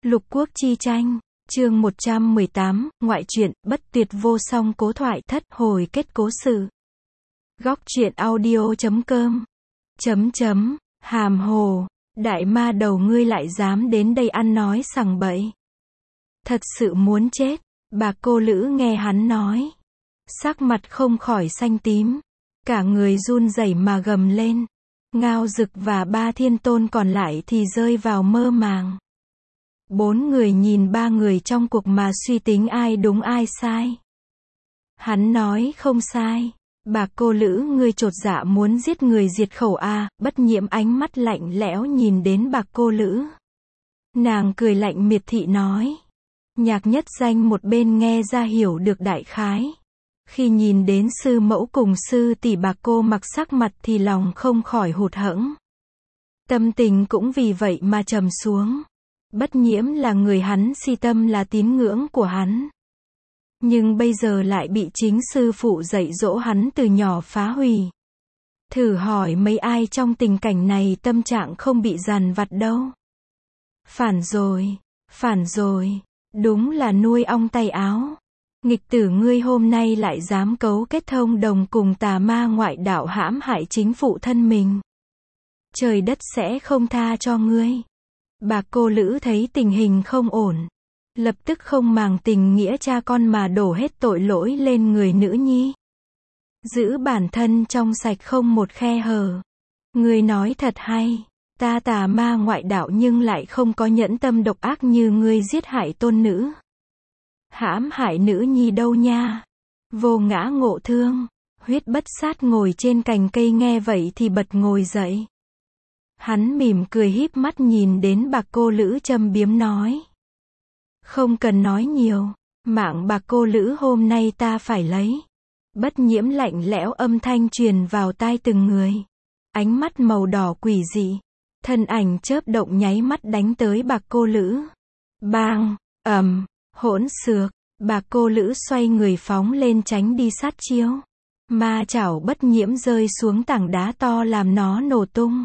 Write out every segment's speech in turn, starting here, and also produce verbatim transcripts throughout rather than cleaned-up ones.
Lục quốc chi tranh, chương một trăm mười tám, ngoại truyện, bất tuyệt vô song cố thoại thất hồi kết cố sự. Góc truyện audio chấm com. Chấm chấm, hàm hồ, đại ma đầu ngươi lại dám đến đây ăn nói sằng bậy. Thật sự muốn chết, bà cô Lữ nghe hắn nói. Sắc mặt không khỏi xanh tím, cả người run rẩy mà gầm lên. Ngao Dực và ba thiên tôn còn lại thì rơi vào mơ màng. Bốn người nhìn ba người trong cuộc mà suy tính ai đúng ai sai. Hắn nói không sai. Bà cô Lữ ngươi chột dạ muốn giết người diệt khẩu à, Bất Nhiễm ánh mắt lạnh lẽo nhìn đến bà cô Lữ. Nàng cười lạnh miệt thị nói. Nhạc Nhất Danh một bên nghe ra hiểu được đại khái. Khi nhìn đến sư mẫu cùng sư tỷ bà cô mặc sắc mặt thì lòng không khỏi hụt hẫng. Tâm tình cũng vì vậy mà trầm xuống. Bất Nhiễm là người hắn si tâm là tín ngưỡng của hắn. Nhưng bây giờ lại bị chính sư phụ dạy dỗ hắn từ nhỏ phá hủy. Thử hỏi mấy ai trong tình cảnh này tâm trạng không bị dằn vặt đâu. Phản rồi, phản rồi, đúng là nuôi ong tay áo. Nghịch tử ngươi hôm nay lại dám cấu kết thông đồng cùng tà ma ngoại đạo hãm hại chính phụ thân mình. Trời đất sẽ không tha cho ngươi. Bà cô Lữ thấy tình hình không ổn. Lập tức không màng tình nghĩa cha con mà đổ hết tội lỗi lên người nữ nhi. Giữ bản thân trong sạch không một khe hở. Ngươi nói thật hay. Ta tà ma ngoại đạo nhưng lại không có nhẫn tâm độc ác như ngươi giết hại tôn nữ. Hãm hại nữ nhi đâu nha. Vô Ngã Ngộ Thương, Huyết Bất Sát ngồi trên cành cây nghe vậy thì bật ngồi dậy. Hắn mỉm cười híp mắt nhìn đến bà cô Lữ châm biếm nói. Không cần nói nhiều, mạng bà cô Lữ hôm nay ta phải lấy. Bất Nhiễm lạnh lẽo âm thanh truyền vào tai từng người. Ánh mắt màu đỏ quỷ dị. Thân ảnh chớp động nháy mắt đánh tới bà cô Lữ. Bang, ầm, hỗn xược, bà cô Lữ xoay người phóng lên tránh đi sát chiêu. Ma chảo Bất Nhiễm rơi xuống tảng đá to làm nó nổ tung.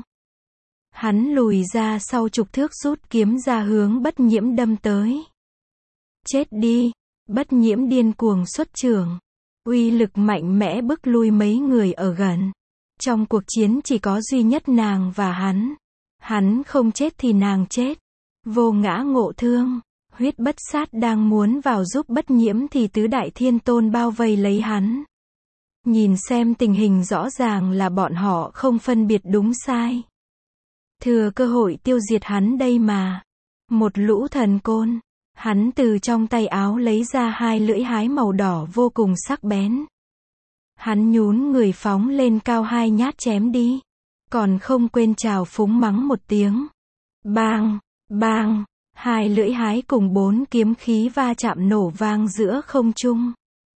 Hắn lùi ra sau chục thước rút kiếm ra hướng Bất Nhiễm đâm tới. Chết đi, Bất Nhiễm điên cuồng xuất trường. Uy lực mạnh mẽ bức lui mấy người ở gần. Trong cuộc chiến chỉ có duy nhất nàng và hắn. Hắn không chết thì nàng chết. Vô Ngã Ngộ Thương, Huyết Bất Sát đang muốn vào giúp Bất Nhiễm thì tứ đại thiên tôn bao vây lấy hắn. Nhìn xem tình hình rõ ràng là bọn họ không phân biệt đúng sai. Thừa cơ hội tiêu diệt hắn đây mà. Một lũ thần côn. Hắn từ trong tay áo lấy ra hai lưỡi hái màu đỏ vô cùng sắc bén. Hắn nhún người phóng lên cao hai nhát chém đi. Còn không quên trào phúng mắng một tiếng. Bang, bang, hai lưỡi hái cùng bốn kiếm khí va chạm nổ vang giữa không trung.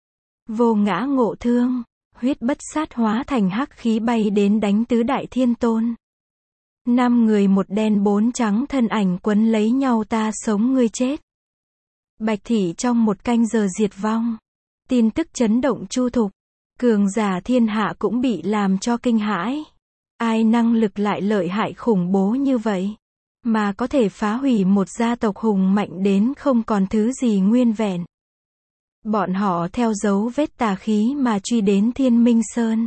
Vô Ngã Ngộ Thương, Huyết Bất Sát hóa thành hắc khí bay đến đánh tứ đại thiên tôn. Năm người một đen bốn trắng thân ảnh quấn lấy nhau ta sống ngươi chết. Bạch Thị trong một canh giờ diệt vong. Tin tức chấn động chu thục. Cường giả thiên hạ cũng bị làm cho kinh hãi. Ai năng lực lại lợi hại khủng bố như vậy. Mà có thể phá hủy một gia tộc hùng mạnh đến không còn thứ gì nguyên vẹn. Bọn họ theo dấu vết tà khí mà truy đến Thiên Minh Sơn.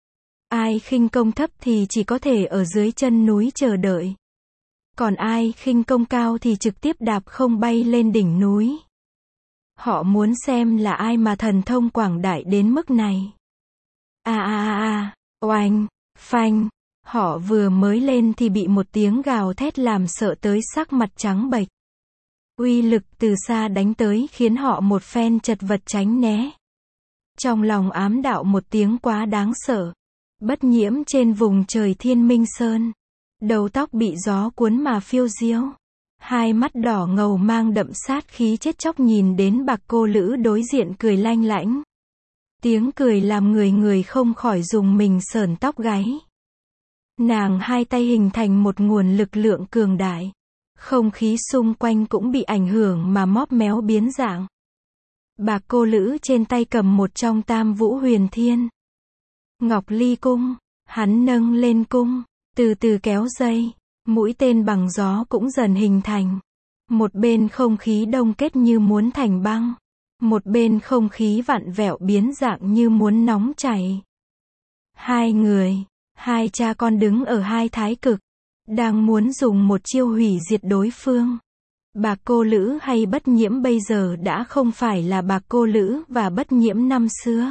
Ai khinh công thấp thì chỉ có thể ở dưới chân núi chờ đợi. Còn ai khinh công cao thì trực tiếp đạp không bay lên đỉnh núi. Họ muốn xem là ai mà thần thông quảng đại đến mức này. A a a a, oanh, phanh. Họ vừa mới lên thì bị một tiếng gào thét làm sợ tới sắc mặt trắng bệch. Uy lực từ xa đánh tới khiến họ một phen chật vật tránh né. Trong lòng ám đạo một tiếng quá đáng sợ. Bất Nhiễm trên vùng trời Thiên Minh Sơn. Đầu tóc bị gió cuốn mà phiêu diêu. Hai mắt đỏ ngầu mang đậm sát khí chết chóc nhìn đến bà cô Lữ đối diện cười lanh lảnh. Tiếng cười làm người người không khỏi dùng mình sởn tóc gáy. Nàng hai tay hình thành một nguồn lực lượng cường đại. Không khí xung quanh cũng bị ảnh hưởng mà móp méo biến dạng. Bà cô Lữ trên tay cầm một trong Tam Vũ Huyền Thiên Ngọc Ly Cung. Hắn nâng lên cung, từ từ kéo dây. Mũi tên bằng gió cũng dần hình thành. Một bên không khí đông kết như muốn thành băng. Một bên không khí vặn vẹo biến dạng như muốn nóng chảy. Hai người, hai cha con đứng ở hai thái cực, đang muốn dùng một chiêu hủy diệt đối phương. Bạc Cô Lữ hay Bất Nhiễm bây giờ đã không phải là Bạc Cô Lữ và Bất Nhiễm năm xưa.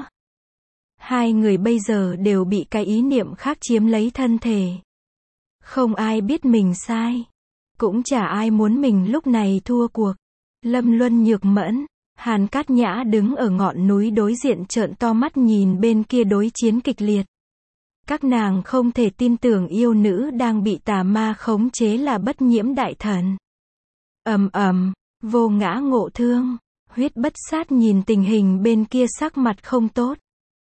Hai người bây giờ đều bị cái ý niệm khác chiếm lấy thân thể. Không ai biết mình sai. Cũng chả ai muốn mình lúc này thua cuộc. Lâm Luân Nhược Mẫn, Hàn Cát Nhã đứng ở ngọn núi đối diện trợn to mắt nhìn bên kia đối chiến kịch liệt. Các nàng không thể tin tưởng yêu nữ đang bị tà ma khống chế là Bất Nhiễm đại thần. Ầm ầm, Vô Ngã Ngộ Thương, Huyết Bất Sát nhìn tình hình bên kia sắc mặt không tốt.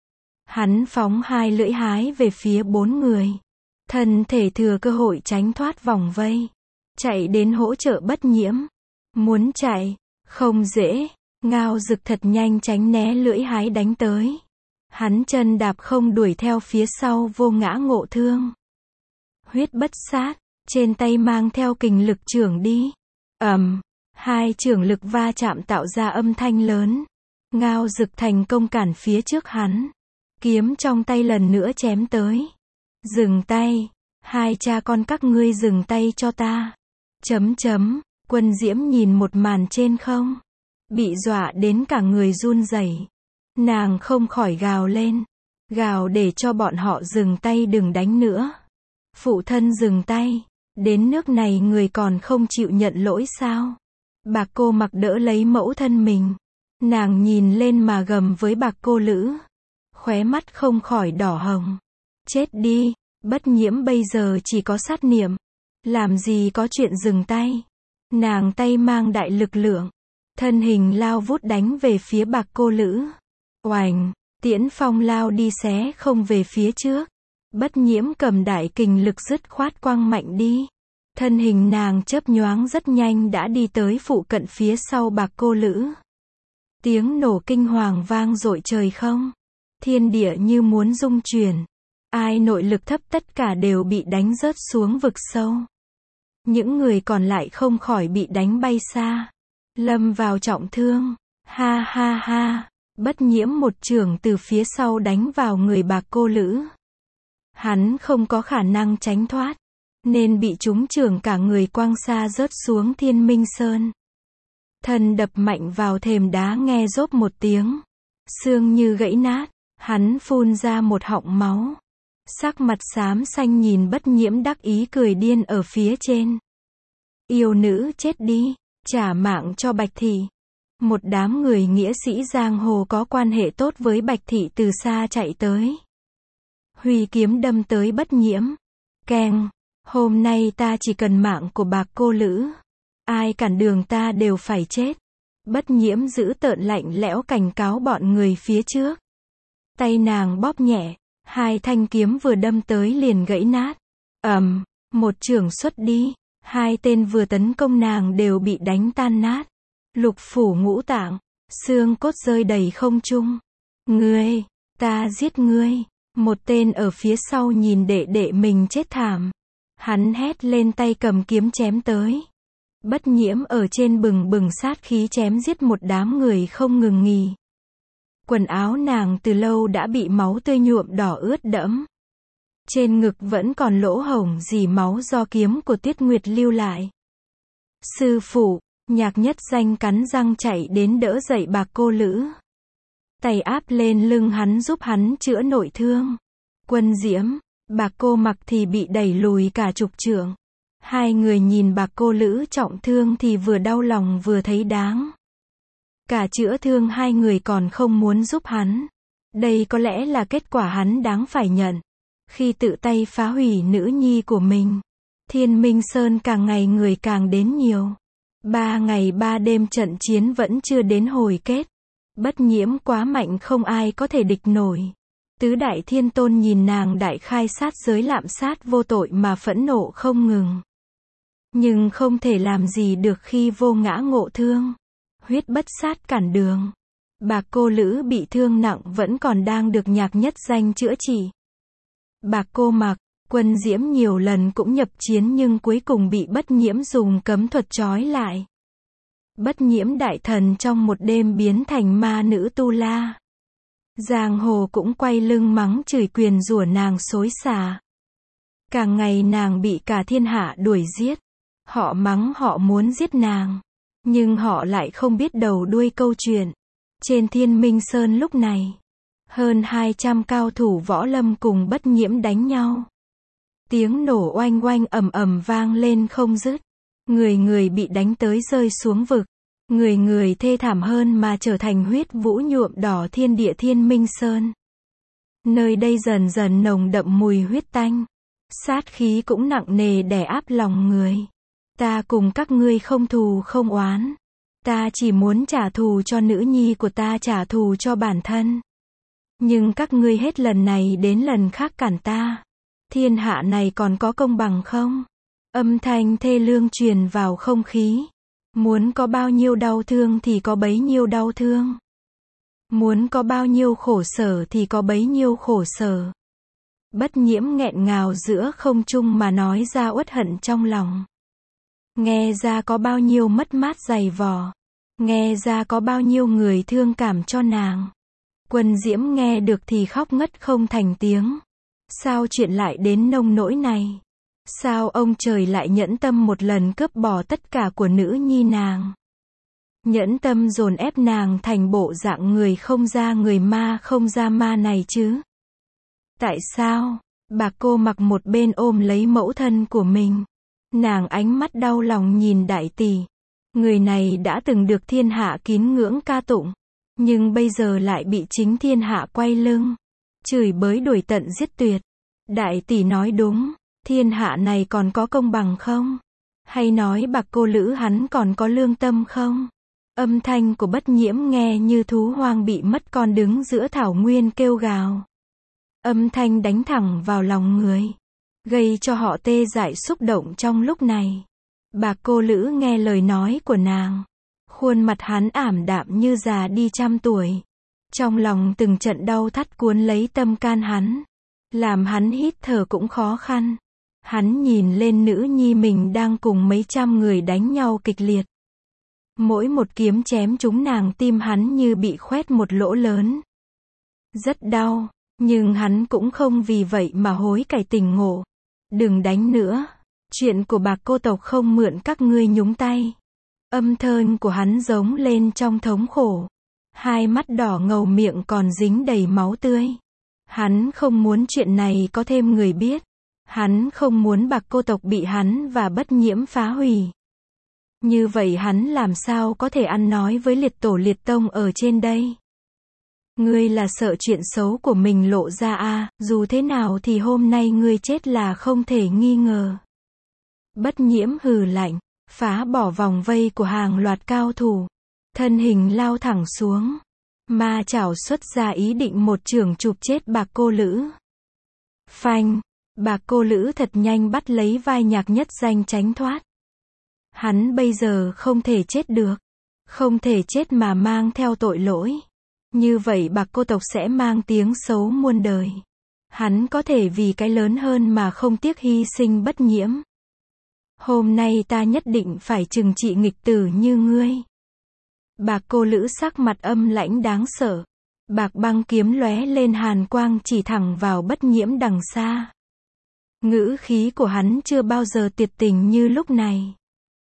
Hắn phóng hai lưỡi hái về phía bốn người. Thân thể thừa cơ hội tránh thoát vòng vây. Chạy đến hỗ trợ Bất Nhiễm. Muốn chạy, không dễ. Ngao Dực thật nhanh tránh né lưỡi hái đánh tới. Hắn chân đạp không đuổi theo phía sau Vô Ngã Ngộ Thương. Huyết Bất Sát, trên tay mang theo kình lực chưởng đi. Ầm, hai chưởng lực va chạm tạo ra âm thanh lớn. Ngao Dực thành công cản phía trước hắn. Kiếm trong tay lần nữa chém tới. Dừng tay, hai cha con các ngươi dừng tay cho ta. Chấm chấm, Quân Diễm nhìn một màn trên không. Bị dọa đến cả người run rẩy. Nàng không khỏi gào lên. Gào để cho bọn họ dừng tay đừng đánh nữa. Phụ thân dừng tay. Đến nước này người còn không chịu nhận lỗi sao? Bạc Cô Mặc đỡ lấy mẫu thân mình. Nàng nhìn lên mà gầm với Bạc Cô Lữ. Khóe mắt không khỏi đỏ hồng. Chết đi, Bất Nhiễm bây giờ chỉ có sát niệm. Làm gì có chuyện dừng tay. Nàng tay mang đại lực lượng. Thân hình lao vút đánh về phía Bạc Cô Lữ. Oành, tiễn phong lao đi xé không về phía trước. Bất Nhiễm cầm đại kình lực dứt khoát quăng mạnh đi. Thân hình nàng chớp nhoáng rất nhanh đã đi tới phụ cận phía sau Bạc Cô Lữ. Tiếng nổ kinh hoàng vang dội trời không. Thiên địa như muốn rung chuyển. Ai nội lực thấp tất cả đều bị đánh rớt xuống vực sâu. Những người còn lại không khỏi bị đánh bay xa. Lâm vào trọng thương. Ha ha ha. Bất Nhiễm một chưởng từ phía sau đánh vào người Bạc Cô Lữ. Hắn không có khả năng tránh thoát. Nên bị trúng chưởng cả người quăng xa rớt xuống Thiên Minh Sơn. Thân đập mạnh vào thềm đá nghe rốp một tiếng. Xương như gãy nát. Hắn phun ra một họng máu. Sắc mặt xám xanh nhìn Bất Nhiễm đắc ý cười điên ở phía trên. Yêu nữ chết đi. Trả mạng cho Bạch Thị. Một đám người nghĩa sĩ giang hồ có quan hệ tốt với Bạch Thị từ xa chạy tới. Huy kiếm đâm tới Bất Nhiễm. Keng. Hôm nay ta chỉ cần mạng của Bạc Cô Lữ. Ai cản đường ta đều phải chết. Bất Nhiễm giữ tợn lạnh lẽo cảnh cáo bọn người phía trước. Tay nàng bóp nhẹ. Hai thanh kiếm vừa đâm tới liền gãy nát. Ầm, một chưởng xuất đi. Hai tên vừa tấn công nàng đều bị đánh tan nát. Lục phủ ngũ tạng. Xương cốt rơi đầy không trung. Ngươi, ta giết ngươi. Một tên ở phía sau nhìn đệ đệ mình chết thảm. Hắn hét lên tay cầm kiếm chém tới. Bất Nhiễm ở trên bừng bừng sát khí chém giết một đám người không ngừng nghỉ. Quần áo nàng từ lâu đã bị máu tươi nhuộm đỏ ướt đẫm. Trên ngực vẫn còn lỗ hổng dì máu do kiếm của Tuyết Nguyệt lưu lại. Sư phụ, Nhạc Nhất Danh cắn răng chạy đến đỡ dậy Bạc Cô Lữ. Tay áp lên lưng hắn giúp hắn chữa nội thương. Quân Diễm, Bạc Cô Mặc thì bị đẩy lùi cả chục trượng. Hai người nhìn Bạc Cô Lữ trọng thương thì vừa đau lòng vừa thấy đáng. Cả chữa thương hai người còn không muốn giúp hắn. Đây có lẽ là kết quả hắn đáng phải nhận. Khi tự tay phá hủy nữ nhi của mình. Thiên Minh Sơn càng ngày người càng đến nhiều. Ba ngày ba đêm trận chiến vẫn chưa đến hồi kết. Bất Nhiễm quá mạnh không ai có thể địch nổi. Tứ Đại Thiên Tôn nhìn nàng đại khai sát giới lạm sát vô tội mà phẫn nộ không ngừng. Nhưng không thể làm gì được khi Vô Ngã Ngộ Thương. Huyết Bất Sát cản đường. Bạc Cô Lữ bị thương nặng vẫn còn đang được Nhạc Nhất Danh chữa trị. Bạc Cô Mặc, Quân Diễm nhiều lần cũng nhập chiến nhưng cuối cùng bị Bất Nhiễm dùng cấm thuật trói lại. Bất nhiễm đại thần trong một đêm biến thành ma nữ tu la. Giang hồ cũng quay lưng mắng chửi quyền rủa nàng xối xả. Càng ngày nàng bị cả thiên hạ đuổi giết. Họ mắng họ muốn giết nàng. Nhưng họ lại không biết đầu đuôi câu chuyện. Trên Thiên Minh Sơn lúc này, hơn hai trăm cao thủ võ lâm cùng bất nhiễm đánh nhau. Tiếng nổ oanh oanh ầm ầm vang lên không dứt. Người người bị đánh tới rơi xuống vực. Người người thê thảm hơn mà trở thành huyết vũ nhuộm đỏ thiên địa Thiên Minh Sơn. Nơi đây dần dần nồng đậm mùi huyết tanh. Sát khí cũng nặng nề đè áp lòng người. Ta cùng các ngươi không thù không oán. Ta chỉ muốn trả thù cho nữ nhi của ta, trả thù cho bản thân. Nhưng các ngươi hết lần này đến lần khác cản ta. Thiên hạ này còn có công bằng không? Âm thanh thê lương truyền vào không khí. Muốn có bao nhiêu đau thương thì có bấy nhiêu đau thương. Muốn có bao nhiêu khổ sở thì có bấy nhiêu khổ sở. Bất nhiễm nghẹn ngào giữa không trung mà nói ra uất hận trong lòng. Nghe ra có bao nhiêu mất mát dày vò. Nghe ra có bao nhiêu người thương cảm cho nàng. Quân Diễm nghe được thì khóc ngất không thành tiếng. Sao chuyện lại đến nông nỗi này? Sao ông trời lại nhẫn tâm một lần cướp bỏ tất cả của nữ nhi nàng? Nhẫn tâm dồn ép nàng thành bộ dạng người không ra người ma không ra ma này chứ? Tại sao? Bà cô mặc một bên ôm lấy mẫu thân của mình. Nàng ánh mắt đau lòng nhìn đại tỷ. Người này đã từng được thiên hạ kín ngưỡng ca tụng. Nhưng bây giờ lại bị chính thiên hạ quay lưng. Chửi bới đuổi tận giết tuyệt. Đại tỷ nói đúng. Thiên hạ này còn có công bằng không? Hay nói bạc cô Lữ hắn còn có lương tâm không? Âm thanh của bất nhiễm nghe như thú hoang bị mất con đứng giữa thảo nguyên kêu gào. Âm thanh đánh thẳng vào lòng người. Gây cho họ tê dại xúc động trong lúc này. Bạc cô Lữ nghe lời nói của nàng. Khuôn mặt hắn ảm đạm như già đi trăm tuổi. Trong lòng từng trận đau thắt cuốn lấy tâm can hắn. Làm hắn hít thở cũng khó khăn. Hắn nhìn lên nữ nhi mình đang cùng mấy trăm người đánh nhau kịch liệt. Mỗi một kiếm chém trúng nàng, tim hắn như bị khoét một lỗ lớn. Rất đau, nhưng hắn cũng không vì vậy mà hối cải tỉnh ngộ. Đừng đánh nữa. Chuyện của bạc cô tộc không mượn các ngươi nhúng tay. Âm thanh của hắn giống lên trong thống khổ. Hai mắt đỏ ngầu, miệng còn dính đầy máu tươi. Hắn không muốn chuyện này có thêm người biết. Hắn không muốn bạc cô tộc bị hắn và bất nhiễm phá hủy. Như vậy hắn làm sao có thể ăn nói với liệt tổ liệt tông ở trên đây? Ngươi là sợ chuyện xấu của mình lộ ra à, dù thế nào thì hôm nay ngươi chết là không thể nghi ngờ. Bất nhiễm hừ lạnh, phá bỏ vòng vây của hàng loạt cao thủ. Thân hình lao thẳng xuống. Ma chảo xuất ra ý định một chưởng chụp chết bạc cô Lữ. Phanh, bạc cô Lữ thật nhanh bắt lấy vai Nhạc Nhất Danh tránh thoát. Hắn bây giờ không thể chết được. Không thể chết mà mang theo tội lỗi. Như vậy bạc cô tộc sẽ mang tiếng xấu muôn đời. Hắn có thể vì cái lớn hơn mà không tiếc hy sinh bất nhiễm. Hôm nay ta nhất định phải trừng trị nghịch tử như ngươi. Bạc cô Lữ sắc mặt âm lãnh đáng sợ. Bạc băng kiếm lóe lên hàn quang chỉ thẳng vào bất nhiễm đằng xa. Ngữ khí của hắn chưa bao giờ tuyệt tình như lúc này.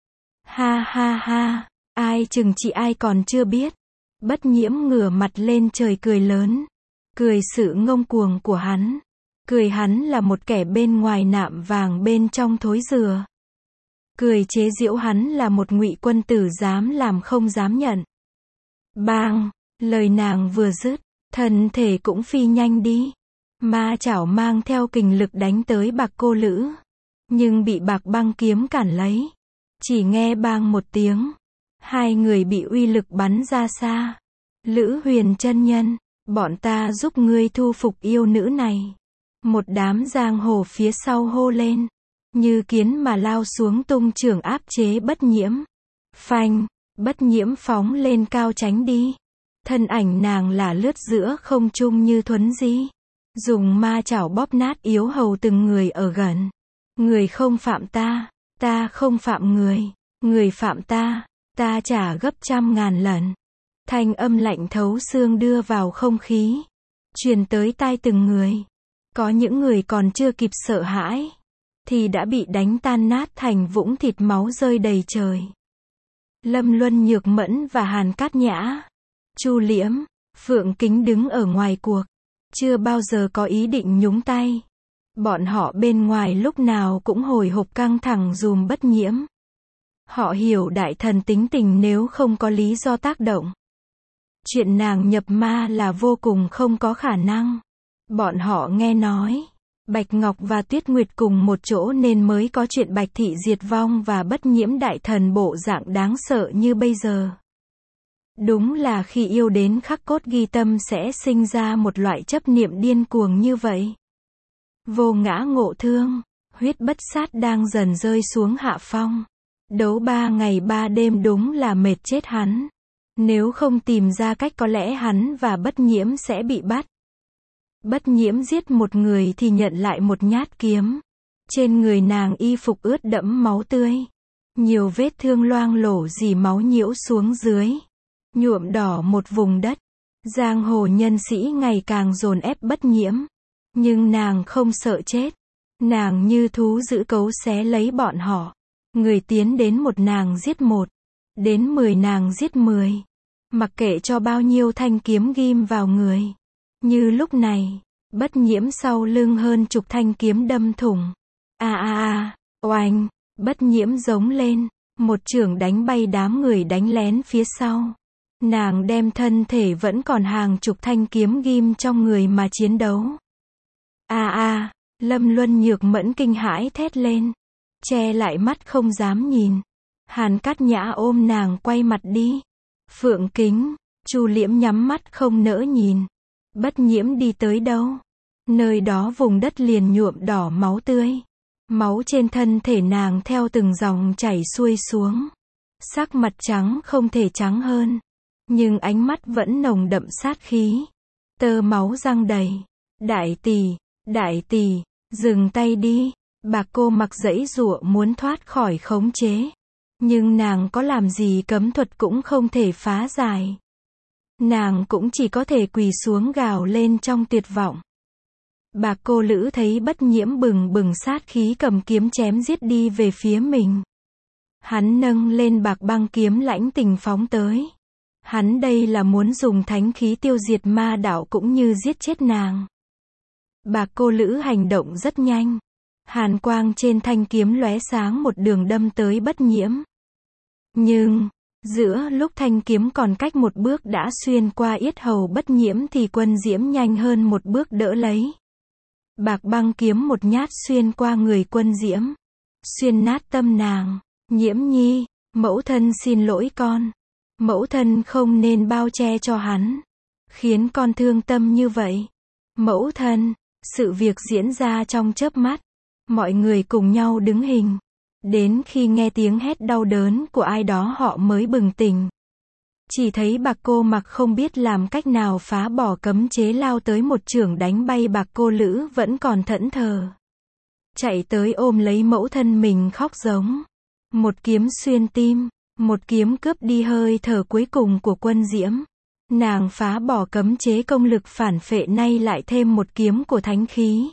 Ha ha ha, ai trừng trị ai còn chưa biết. Bất nhiễm ngửa mặt lên trời cười lớn. Cười sự ngông cuồng của hắn. Cười hắn là một kẻ bên ngoài nạm vàng bên trong thối dừa. Cười chế giễu hắn là một ngụy quân tử dám làm không dám nhận. Bang, lời nàng vừa dứt, thân thể cũng phi nhanh đi. Ma chảo mang theo kình lực đánh tới bạc cô Lữ. Nhưng bị bạc băng kiếm cản lấy. Chỉ nghe bang một tiếng. Hai người bị uy lực bắn ra xa. Lữ Huyền chân nhân, bọn ta giúp ngươi thu phục yêu nữ này. Một đám giang hồ phía sau hô lên. Như kiến mà lao xuống tung chưởng áp chế bất nhiễm. Phanh, bất nhiễm phóng lên cao tránh đi. Thân ảnh nàng là lướt giữa không trung như thuấn di. Dùng ma chảo bóp nát yếu hầu từng người ở gần. Người không phạm ta, ta không phạm người. Người phạm ta, Ta trả gấp trăm ngàn lần. Thanh âm lạnh thấu xương đưa vào không khí, truyền tới tai từng người. Có những người còn chưa kịp sợ hãi, thì đã bị đánh tan nát thành vũng thịt, máu rơi đầy trời. Lâm Luân, Nhược Mẫn và Hàn Cát Nhã, Chu Liễm, Phượng Kính đứng ở ngoài cuộc, chưa bao giờ có ý định nhúng tay. Bọn họ bên ngoài lúc nào cũng hồi hộp căng thẳng dùm Bất Nhiễm. Họ hiểu đại thần tính tình, nếu không có lý do tác động, chuyện nàng nhập ma là vô cùng không có khả năng. Bọn họ nghe nói Bạch Ngọc và Tuyết Nguyệt cùng một chỗ nên mới có chuyện Bạch Thị diệt vong và Bất Nhiễm đại thần bộ dạng đáng sợ như bây giờ. Đúng là khi yêu đến khắc cốt ghi tâm sẽ sinh ra một loại chấp niệm điên cuồng như vậy. Vô Ngã ngộ thương, huyết bất sát đang dần rơi xuống hạ phong. Đấu ba ngày ba đêm đúng là mệt chết hắn. Nếu không tìm ra cách có lẽ hắn và Bất Nhiễm sẽ bị bắt. Bất Nhiễm giết một người thì nhận lại một nhát kiếm. Trên người nàng y phục ướt đẫm máu tươi. Nhiều vết thương loang lổ dì máu nhiễu xuống dưới, nhuộm đỏ một vùng đất. Giang hồ nhân sĩ ngày càng dồn ép Bất Nhiễm. Nhưng nàng không sợ chết. Nàng như thú dữ cấu xé lấy bọn họ. Người tiến đến một nàng giết một. Đến mười nàng giết mười. Mặc kệ cho bao nhiêu thanh kiếm ghim vào người. Như lúc này, Bất Nhiễm sau lưng hơn chục thanh kiếm đâm thủng. A a a, oanh, Bất Nhiễm giống lên, một chưởng đánh bay đám người đánh lén phía sau. Nàng đem thân thể vẫn còn hàng chục thanh kiếm ghim trong người mà chiến đấu. A a, Lâm Luân, Nhược Mẫn kinh hãi thét lên, che lại mắt không dám nhìn. Hàn Cát Nhã ôm nàng quay mặt đi. Phượng Kính, Chu Liễm nhắm mắt không nỡ nhìn. Bất Nhiễm đi tới đâu, nơi đó vùng đất liền nhuộm đỏ máu tươi. Máu trên thân thể nàng theo từng dòng chảy xuôi xuống. Sắc mặt trắng không thể trắng hơn, nhưng ánh mắt vẫn nồng đậm sát khí. Tơ máu răng đầy. Đại tỷ, đại tỷ, dừng tay đi. Bạc Cô Mặc giãy giụa muốn thoát khỏi khống chế. Nhưng nàng có làm gì cấm thuật cũng không thể phá giải. Nàng cũng chỉ có thể quỳ xuống gào lên trong tuyệt vọng. Bạc Cô Lữ thấy Bất Nhiễm bừng bừng sát khí cầm kiếm chém giết đi về phía mình. Hắn nâng lên bạc băng kiếm lãnh tình phóng tới. Hắn đây là muốn dùng thánh khí tiêu diệt ma đạo cũng như giết chết nàng. Bạc Cô Lữ hành động rất nhanh. Hàn quang trên thanh kiếm lóe sáng một đường đâm tới Bất Nhiễm. Nhưng, giữa lúc thanh kiếm còn cách một bước đã xuyên qua yết hầu Bất Nhiễm thì Quân Diễm nhanh hơn một bước đỡ lấy. Bạc băng kiếm một nhát xuyên qua người Quân Diễm. Xuyên nát tâm nàng. Nhiễm nhi, mẫu thân xin lỗi con. Mẫu thân không nên bao che cho hắn, khiến con thương tâm như vậy. Mẫu thân, sự việc diễn ra trong chớp mắt. Mọi người cùng nhau đứng hình. Đến khi nghe tiếng hét đau đớn của ai đó họ mới bừng tỉnh. Chỉ thấy Bạc Cô Mặc không biết làm cách nào phá bỏ cấm chế lao tới một chưởng đánh bay Bạc Cô Lữ vẫn còn thẫn thờ. Chạy tới ôm lấy mẫu thân mình khóc giống. Một kiếm xuyên tim, một kiếm cướp đi hơi thở cuối cùng của Quân Diễm. Nàng phá bỏ cấm chế công lực phản phệ, nay lại thêm một kiếm của thánh khí.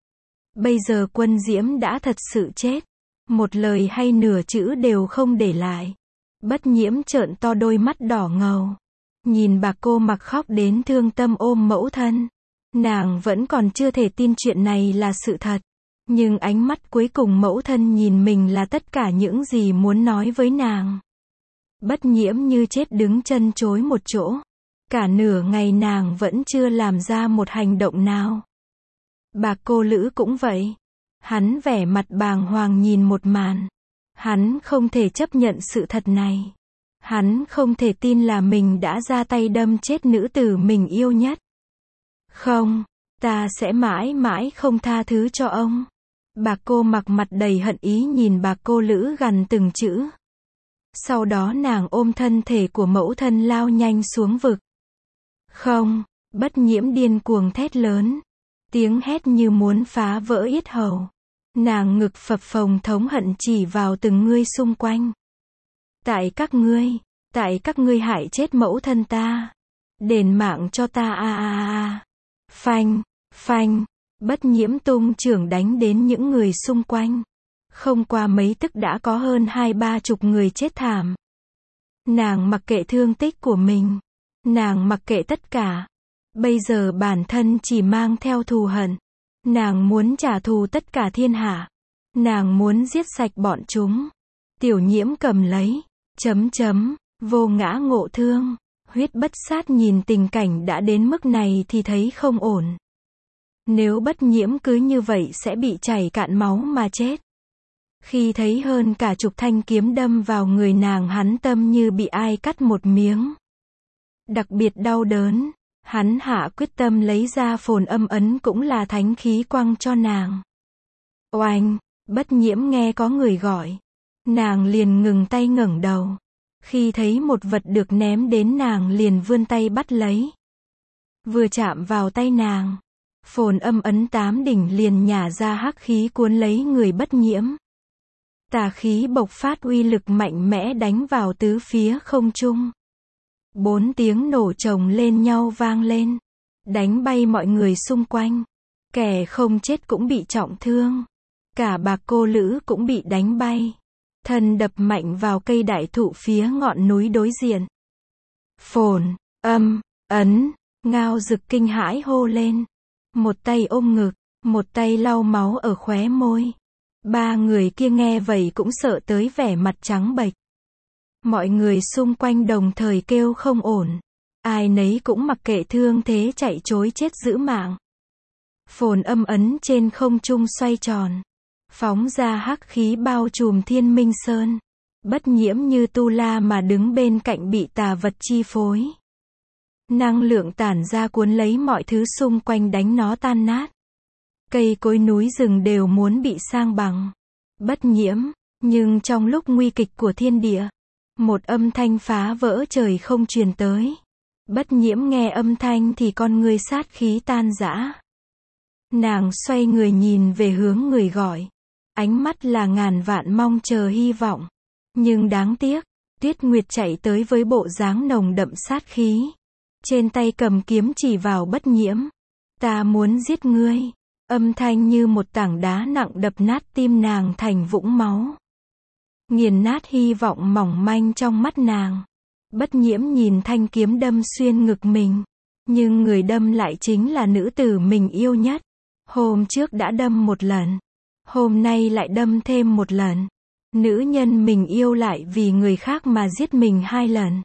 Bây giờ Quân Diễm đã thật sự chết. Một lời hay nửa chữ đều không để lại. Bất Nhiễm trợn to đôi mắt đỏ ngầu. Nhìn Bạc Cô Mặc khóc đến thương tâm ôm mẫu thân. Nàng vẫn còn chưa thể tin chuyện này là sự thật. Nhưng ánh mắt cuối cùng mẫu thân nhìn mình là tất cả những gì muốn nói với nàng. Bất Nhiễm như chết đứng chân chối một chỗ. Cả nửa ngày nàng vẫn chưa làm ra một hành động nào. Bạc Cô Lữ cũng vậy. Hắn vẻ mặt bàng hoàng nhìn một màn. Hắn không thể chấp nhận sự thật này. Hắn không thể tin là mình đã ra tay đâm chết nữ tử mình yêu nhất. Không, ta sẽ mãi mãi không tha thứ cho ông. Bạc Cô Mặc mặt đầy hận ý nhìn Bạc Cô Lữ gằn từng chữ. Sau đó nàng ôm thân thể của mẫu thân lao nhanh xuống vực. Không, Bất Nhiễm điên cuồng thét lớn. Tiếng hét như muốn phá vỡ yết hầu. Nàng ngực phập phồng thống hận chỉ vào từng người xung quanh. Tại các ngươi, tại các ngươi hại chết mẫu thân ta. Đền mạng cho ta a a a. Phanh, phanh, Bất Nhiễm tung chưởng đánh đến những người xung quanh. Không qua mấy tức đã có hơn hai ba chục người chết thảm. Nàng mặc kệ thương tích của mình. Nàng mặc kệ tất cả. Bây giờ bản thân chỉ mang theo thù hận. Nàng muốn trả thù tất cả thiên hạ. Nàng muốn giết sạch bọn chúng. Tiểu Nhiễm cầm lấy. Chấm chấm. Vô Ngã Ngộ Thương. Huyết Bất Sát nhìn tình cảnh đã đến mức này thì thấy không ổn. Nếu Bất Nhiễm cứ như vậy sẽ bị chảy cạn máu mà chết. Khi thấy hơn cả chục thanh kiếm đâm vào người nàng, hắn tâm như bị ai cắt một miếng. Đặc biệt đau đớn, hắn hạ quyết tâm lấy ra phồn âm ấn cũng là thánh khí quăng cho nàng. Oanh, Bất Nhiễm nghe có người gọi. Nàng liền ngừng tay ngẩng đầu. Khi thấy một vật được ném đến nàng liền vươn tay bắt lấy. Vừa chạm vào tay nàng, phồn âm ấn tám đỉnh liền nhả ra hắc khí cuốn lấy người Bất Nhiễm. Tà khí bộc phát uy lực mạnh mẽ đánh vào tứ phía không trung. Bốn tiếng nổ chồng lên nhau vang lên. Đánh bay mọi người xung quanh. Kẻ không chết cũng bị trọng thương. Cả Bạc Cô Lữ cũng bị đánh bay. Thân đập mạnh vào cây đại thụ phía ngọn núi đối diện. Phồn, âm, ấn, Ngao Dực kinh hãi hô lên. Một tay ôm ngực, một tay lau máu ở khóe môi. Ba người kia nghe vậy cũng sợ tới vẻ mặt trắng bệch. Mọi người xung quanh đồng thời kêu không ổn. Ai nấy cũng mặc kệ thương thế chạy trối chết giữ mạng. Phồn âm ấn trên không trung xoay tròn. Phóng ra hắc khí bao trùm Thiên Minh Sơn. Bất Nhiễm như tu la mà đứng bên cạnh bị tà vật chi phối. Năng lượng tản ra cuốn lấy mọi thứ xung quanh đánh nó tan nát. Cây cối núi rừng đều muốn bị sang bằng. Bất Nhiễm, nhưng trong lúc nguy kịch của thiên địa, một âm thanh phá vỡ trời không truyền tới. Bất Nhiễm nghe âm thanh thì con ngươi sát khí tan rã. Nàng xoay người nhìn về hướng người gọi. Ánh mắt là ngàn vạn mong chờ hy vọng. Nhưng đáng tiếc, Tuyết Nguyệt chạy tới với bộ dáng nồng đậm sát khí. Trên tay cầm kiếm chỉ vào Bất Nhiễm. Ta muốn giết ngươi. Âm thanh như một tảng đá nặng đập nát tim nàng thành vũng máu. Nghiền nát hy vọng mỏng manh trong mắt nàng. Bất Nhiễm nhìn thanh kiếm đâm xuyên ngực mình. Nhưng người đâm lại chính là nữ tử mình yêu nhất. Hôm trước đã đâm một lần. Hôm nay lại đâm thêm một lần. Nữ nhân mình yêu lại vì người khác mà giết mình hai lần.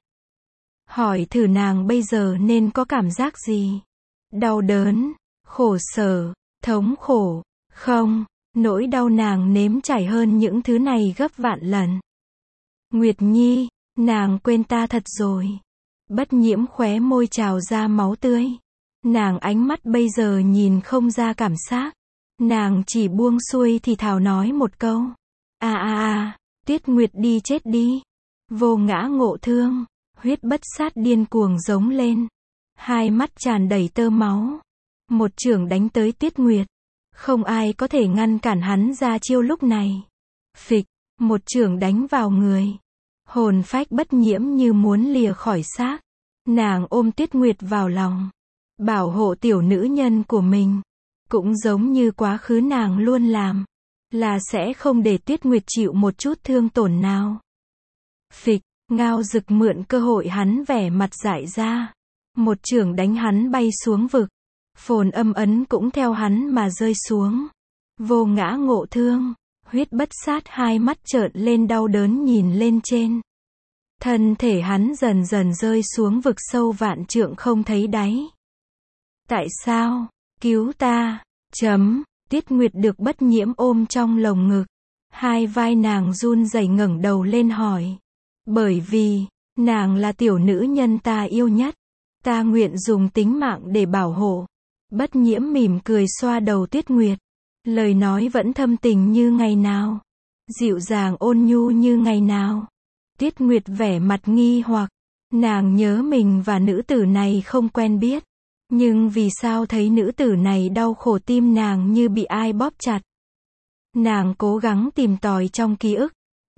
Hỏi thử nàng bây giờ nên có cảm giác gì? Đau đớn, khổ sở, thống khổ, không, nỗi đau nàng nếm trải hơn những thứ này gấp vạn lần. Nguyệt Nhi, nàng quên ta thật rồi. Bất Nhiễm khóe môi trào ra máu tươi. Nàng ánh mắt bây giờ nhìn không ra cảm giác. Nàng chỉ buông xuôi thì thào nói một câu. À à à, Tuyết Nguyệt đi chết đi. Vô Ngã Ngộ Thương. Huyết Bất Sát điên cuồng giống lên. Hai mắt tràn đầy tơ máu. Một chưởng đánh tới Tuyết Nguyệt. Không ai có thể ngăn cản hắn ra chiêu lúc này. Phịch, một chưởng đánh vào người. Hồn phách Bất Nhiễm như muốn lìa khỏi xác. Nàng ôm Tuyết Nguyệt vào lòng. Bảo hộ tiểu nữ nhân của mình. Cũng giống như quá khứ nàng luôn làm. Là sẽ không để Tuyết Nguyệt chịu một chút thương tổn nào. Phịch, Ngao Dực mượn cơ hội hắn vẻ mặt dại ra. Một chưởng đánh hắn bay xuống vực. Phồn âm ấn cũng theo hắn mà rơi xuống. Vô Ngã Ngộ Thương. Huyết Bất Sát hai mắt trợn lên đau đớn nhìn lên trên. Thân thể hắn dần dần rơi xuống vực sâu vạn trượng không thấy đáy. Tại sao? Cứu ta! Chấm. Tuyết Nguyệt được Bất Nhiễm ôm trong lồng ngực. Hai vai nàng run rẩy ngẩng đầu lên hỏi. Bởi vì, nàng là tiểu nữ nhân ta yêu nhất. Ta nguyện dùng tính mạng để bảo hộ. Bất Nhiễm mỉm cười xoa đầu Tuyết Nguyệt. Lời nói vẫn thâm tình như ngày nào. Dịu dàng ôn nhu như ngày nào. Tuyết Nguyệt vẻ mặt nghi hoặc. Nàng nhớ mình và nữ tử này không quen biết. Nhưng vì sao thấy nữ tử này đau khổ tim nàng như bị ai bóp chặt. Nàng cố gắng tìm tòi trong ký ức.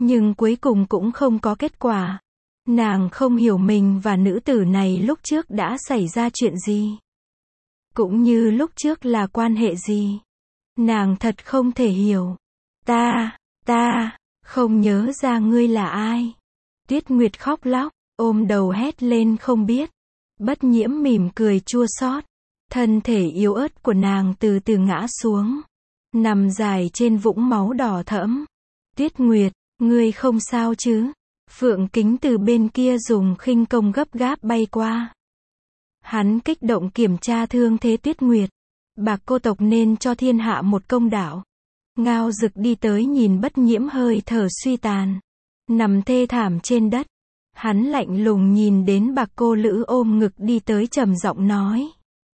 Nhưng cuối cùng cũng không có kết quả. Nàng không hiểu mình và nữ tử này lúc trước đã xảy ra chuyện gì. Cũng như lúc trước là quan hệ gì. Nàng thật không thể hiểu. Ta, ta, không nhớ ra ngươi là ai. Tuyết Nguyệt khóc lóc, ôm đầu hét lên không biết. Bất Nhiễm mỉm cười chua xót. Thân thể yếu ớt của nàng từ từ ngã xuống. Nằm dài trên vũng máu đỏ thẫm. Tuyết Nguyệt, ngươi không sao chứ? Phượng Kính từ bên kia dùng khinh công gấp gáp bay qua. Hắn kích động kiểm tra thương thế Tuyết Nguyệt. Bạc cô tộc nên cho thiên hạ một công đạo. Ngao Dực đi tới nhìn Bất Nhiễm hơi thở suy tàn. Nằm thê thảm trên đất. Hắn lạnh lùng nhìn đến Bạc cô Lữ ôm ngực đi tới trầm giọng nói.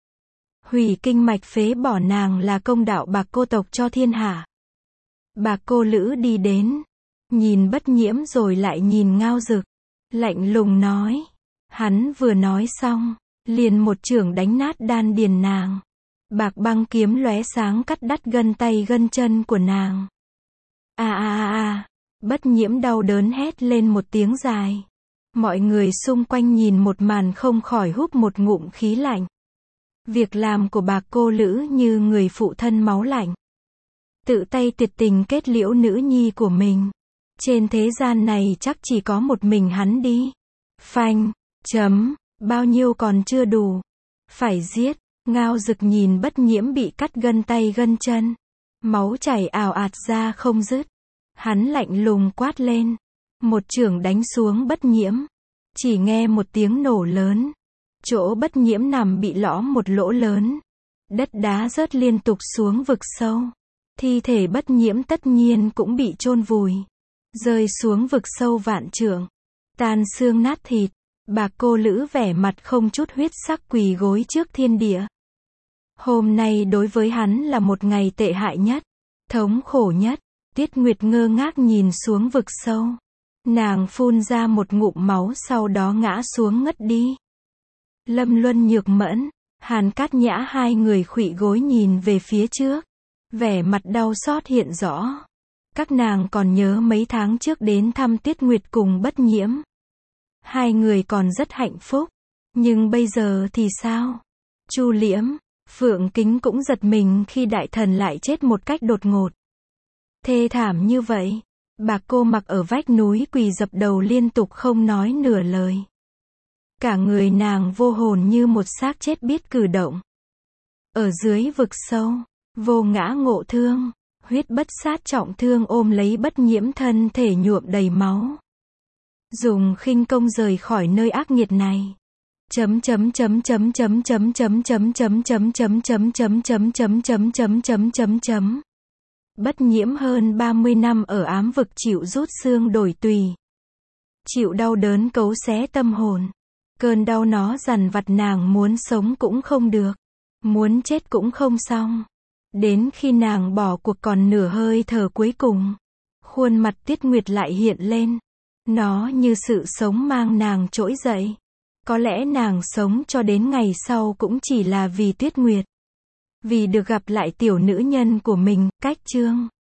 Hủy kinh mạch phế bỏ nàng là công đạo Bạc cô tộc cho thiên hạ. Bạc cô Lữ đi đến. Nhìn Bất Nhiễm rồi lại nhìn Ngao Dực. Lạnh lùng nói. Hắn vừa nói xong. Liền một chưởng đánh nát đan điền nàng. Bạc băng kiếm lóe sáng cắt đứt gân tay gân chân của nàng. A a a a. Bất Nhiễm đau đớn hét lên một tiếng dài. Mọi người xung quanh nhìn một màn không khỏi húp một ngụm khí lạnh. Việc làm của Bạc cô Lữ như người phụ thân máu lạnh. Tự tay tuyệt tình kết liễu nữ nhi của mình. Trên thế gian này chắc chỉ có một mình hắn đi. Phanh, chấm, bao nhiêu còn chưa đủ. Phải giết. Ngao Dực nhìn Bất Nhiễm bị cắt gân tay gân chân. Máu chảy ào ạt ra không dứt. Hắn lạnh lùng quát lên. Một chưởng đánh xuống Bất Nhiễm. Chỉ nghe một tiếng nổ lớn. Chỗ Bất Nhiễm nằm bị lõm một lỗ lớn. Đất đá rớt liên tục xuống vực sâu. Thi thể Bất Nhiễm tất nhiên cũng bị chôn vùi. Rơi xuống vực sâu vạn trượng. Tan xương nát thịt. Bạc cô Lữ vẻ mặt không chút huyết sắc quỳ gối trước thiên địa. Hôm nay đối với hắn là một ngày tệ hại nhất. Thống khổ nhất. Tuyết Nguyệt ngơ ngác nhìn xuống vực sâu. Nàng phun ra một ngụm máu sau đó ngã xuống ngất đi. Lâm Luân Nhược Mẫn, Hàn Cát Nhã hai người khuỵu gối nhìn về phía trước. Vẻ mặt đau xót hiện rõ. Các nàng còn nhớ mấy tháng trước đến thăm Tuyết Nguyệt cùng Bất Nhiễm. Hai người còn rất hạnh phúc. Nhưng bây giờ thì sao? Chu Liễm, Phượng Kính cũng giật mình khi đại thần lại chết một cách đột ngột. Thê thảm như vậy. Bạc cô mặc ở vách núi quỳ dập đầu liên tục không nói nửa lời. Cả người nàng vô hồn như một xác chết biết cử động. Ở dưới vực sâu, Vô Ngã ngộ thương, Huyết Bất Sát trọng thương ôm lấy Bất Nhiễm thân thể nhuộm đầy máu. Dùng khinh công rời khỏi nơi ác nghiệt này. Chấm chấm chấm chấm chấm chấm chấm chấm chấm chấm chấm chấm chấm chấm chấm chấm chấm chấm chấm chấm. Bất Nhiễm hơn ba mươi năm ở ám vực chịu rút xương đổi tùy. Chịu đau đớn cấu xé tâm hồn. Cơn đau nó dằn vặt nàng muốn sống cũng không được. Muốn chết cũng không xong. Đến khi nàng bỏ cuộc còn nửa hơi thở cuối cùng. Khuôn mặt Tuyết Nguyệt lại hiện lên. Nó như sự sống mang nàng trỗi dậy. Có lẽ nàng sống cho đến ngày sau cũng chỉ là vì Tuyết Nguyệt. Vì được gặp lại tiểu nữ nhân của mình, Cách Chương.